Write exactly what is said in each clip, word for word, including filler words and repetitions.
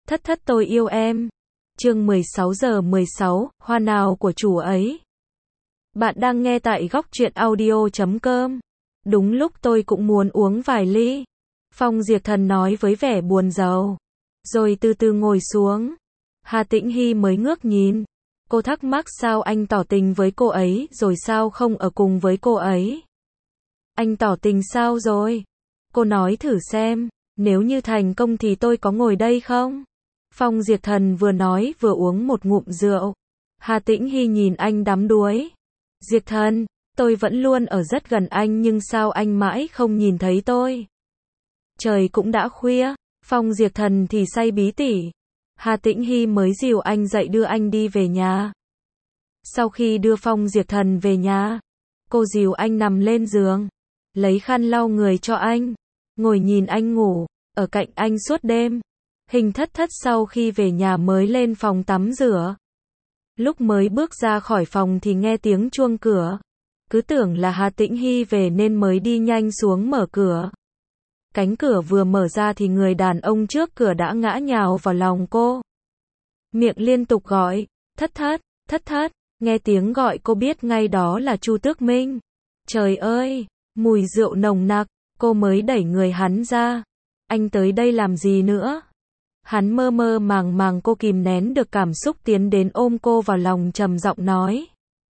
Thất thất tôi yêu em. Chương mười sáu giờ mười sáu, hoa nào của chủ ấy. Bạn đang nghe tại góc truyện audio chấm com. Đúng lúc tôi cũng muốn uống vài ly. Phong Diệp Thần nói với vẻ buồn rầu. Rồi từ từ ngồi xuống. Hà Tĩnh Hy mới ngước nhìn. Cô thắc mắc sao anh tỏ tình với cô ấy rồi sao không ở cùng với cô ấy. Anh tỏ tình sao rồi? Cô nói thử xem, nếu như thành công thì tôi có ngồi đây không? Phong Diệp Thần vừa nói vừa uống một ngụm rượu. Hà Tĩnh Hy nhìn anh đắm đuối. Diệp Thần, tôi vẫn luôn ở rất gần anh nhưng sao anh mãi không nhìn thấy tôi? Trời cũng đã khuya, Phong Diệp Thần thì say bí tỉ. Hà Tĩnh Hy mới dìu anh dậy đưa anh đi về nhà. Sau khi đưa Phong Diệp Thần về nhà, cô dìu anh nằm lên giường, lấy khăn lau người cho anh, ngồi nhìn anh ngủ, ở cạnh anh suốt đêm. Hình Thất Thất sau khi về nhà mới lên phòng tắm rửa. Lúc mới bước ra khỏi phòng thì nghe tiếng chuông cửa. Cứ tưởng là Hà Tĩnh Hy về nên mới đi nhanh xuống mở cửa. Cánh cửa vừa mở ra thì người đàn ông trước cửa đã ngã nhào vào lòng cô. Miệng liên tục gọi, Thất Thất, Thất Thất, nghe tiếng gọi cô biết ngay đó là Chu Tước Minh. Trời ơi, mùi rượu nồng nặc, cô mới đẩy người hắn ra. Anh tới đây làm gì nữa? Hắn mơ mơ màng màng, cô kìm nén được cảm xúc tiến đến ôm cô vào lòng trầm giọng nói.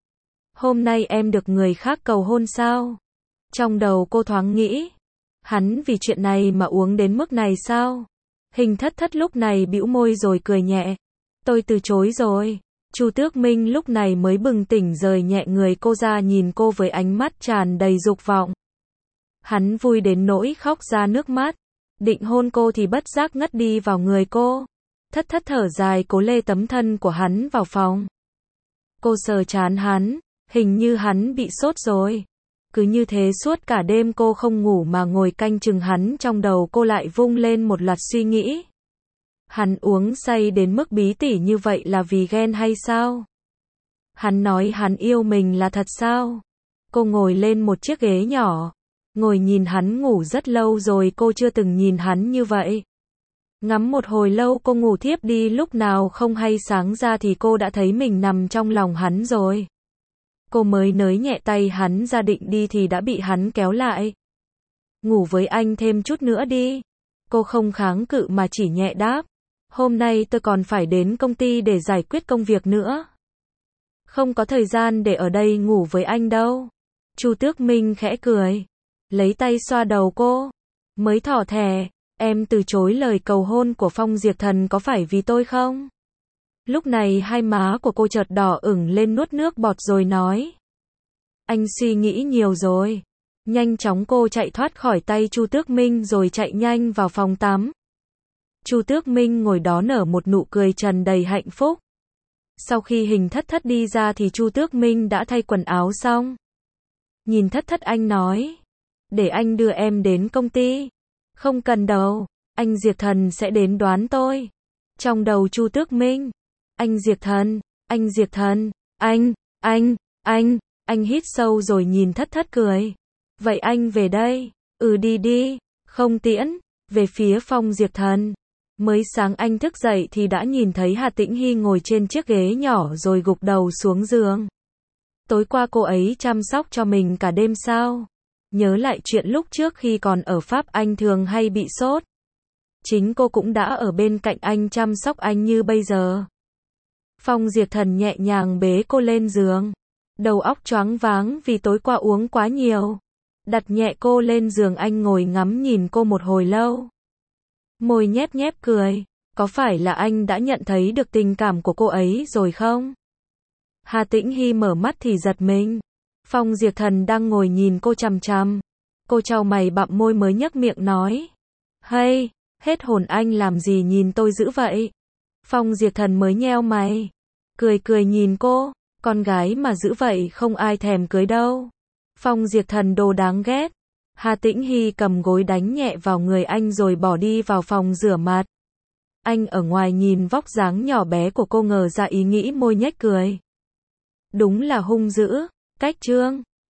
Hôm nay em được người khác cầu hôn sao? Trong đầu cô thoáng nghĩ. Hắn vì chuyện này mà uống đến mức này sao? Hình Thất Thất lúc này bĩu môi rồi cười nhẹ. Tôi từ chối rồi. Chu Tước Minh lúc này mới bừng tỉnh rời nhẹ người cô ra nhìn cô với ánh mắt tràn đầy dục vọng. Hắn vui đến nỗi khóc ra nước mắt. Định hôn cô thì bất giác ngất đi vào người cô. Thất Thất thở dài cố lê tấm thân của hắn vào phòng. Cô sờ trán hắn, hình như hắn bị sốt rồi. Cứ như thế suốt cả đêm cô không ngủ mà ngồi canh chừng hắn, trong đầu cô lại vung lên một loạt suy nghĩ. Hắn uống say đến mức bí tỉ như vậy là vì ghen hay sao? Hắn nói hắn yêu mình là thật sao? Cô ngồi lên một chiếc ghế nhỏ. Ngồi nhìn hắn ngủ rất lâu rồi, cô chưa từng nhìn hắn như vậy. Ngắm một hồi lâu cô ngủ thiếp đi, lúc nào không hay sáng ra thì cô đã thấy mình nằm trong lòng hắn rồi. Cô mới nới nhẹ tay hắn ra định đi thì đã bị hắn kéo lại. Ngủ với anh thêm chút nữa đi. Cô không kháng cự mà chỉ nhẹ đáp. Hôm nay tôi còn phải đến công ty để giải quyết công việc nữa. Không có thời gian để ở đây ngủ với anh đâu. Chu Tước Minh khẽ cười. Lấy tay xoa đầu cô. Mới thỏ thẻ, em từ chối lời cầu hôn của Phong Diệp Thần có phải vì tôi không? Lúc này hai má của cô chợt đỏ ửng lên, nuốt nước bọt rồi nói. Anh suy nghĩ nhiều rồi. Nhanh chóng cô chạy thoát khỏi tay Chu Tước Minh rồi chạy nhanh vào phòng tắm. Chu Tước Minh ngồi đó nở một nụ cười tràn đầy hạnh phúc. Sau khi Hình Thất Thất đi ra thì Chu Tước Minh đã thay quần áo xong. Nhìn Thất Thất anh nói. Để anh đưa em đến công ty. Không cần đâu, anh Diệp Thần sẽ đến đón tôi. Trong đầu Chu Tước Minh. Anh Diệp Thần, anh Diệp Thần, anh, anh, anh, anh hít sâu rồi nhìn Thất Thất cười. Vậy anh về đây, ừ đi đi, không tiễn, về phía Phong Diệp Thần. Mới sáng anh thức dậy thì đã nhìn thấy Hà Tĩnh Hy ngồi trên chiếc ghế nhỏ rồi gục đầu xuống giường. Tối qua cô ấy chăm sóc cho mình cả đêm sao? Nhớ lại chuyện lúc trước khi còn ở Pháp anh thường hay bị sốt. Chính cô cũng đã ở bên cạnh anh chăm sóc anh như bây giờ. Phong Diệp Thần nhẹ nhàng bế cô lên giường. Đầu óc choáng váng vì tối qua uống quá nhiều. Đặt nhẹ cô lên giường, anh ngồi ngắm nhìn cô một hồi lâu. Môi nhép nhép cười. Có phải là anh đã nhận thấy được tình cảm của cô ấy rồi không? Hà Tĩnh Hy mở mắt thì giật mình. Phong Diệp Thần đang ngồi nhìn cô chằm chằm. Cô chau mày bặm môi mới nhếch miệng nói. Hay, hết hồn anh làm gì nhìn tôi dữ vậy? Phong Diệp Thần mới nheo mày. Cười cười nhìn cô. Con gái mà dữ vậy không ai thèm cưới đâu. Phong Diệp Thần đồ đáng ghét. Hà Tĩnh Hy cầm gối đánh nhẹ vào người anh rồi bỏ đi vào phòng rửa mặt. Anh ở ngoài nhìn vóc dáng nhỏ bé của cô ngờ ra ý nghĩ, môi nhếch cười. Đúng là hung dữ. Cách trương.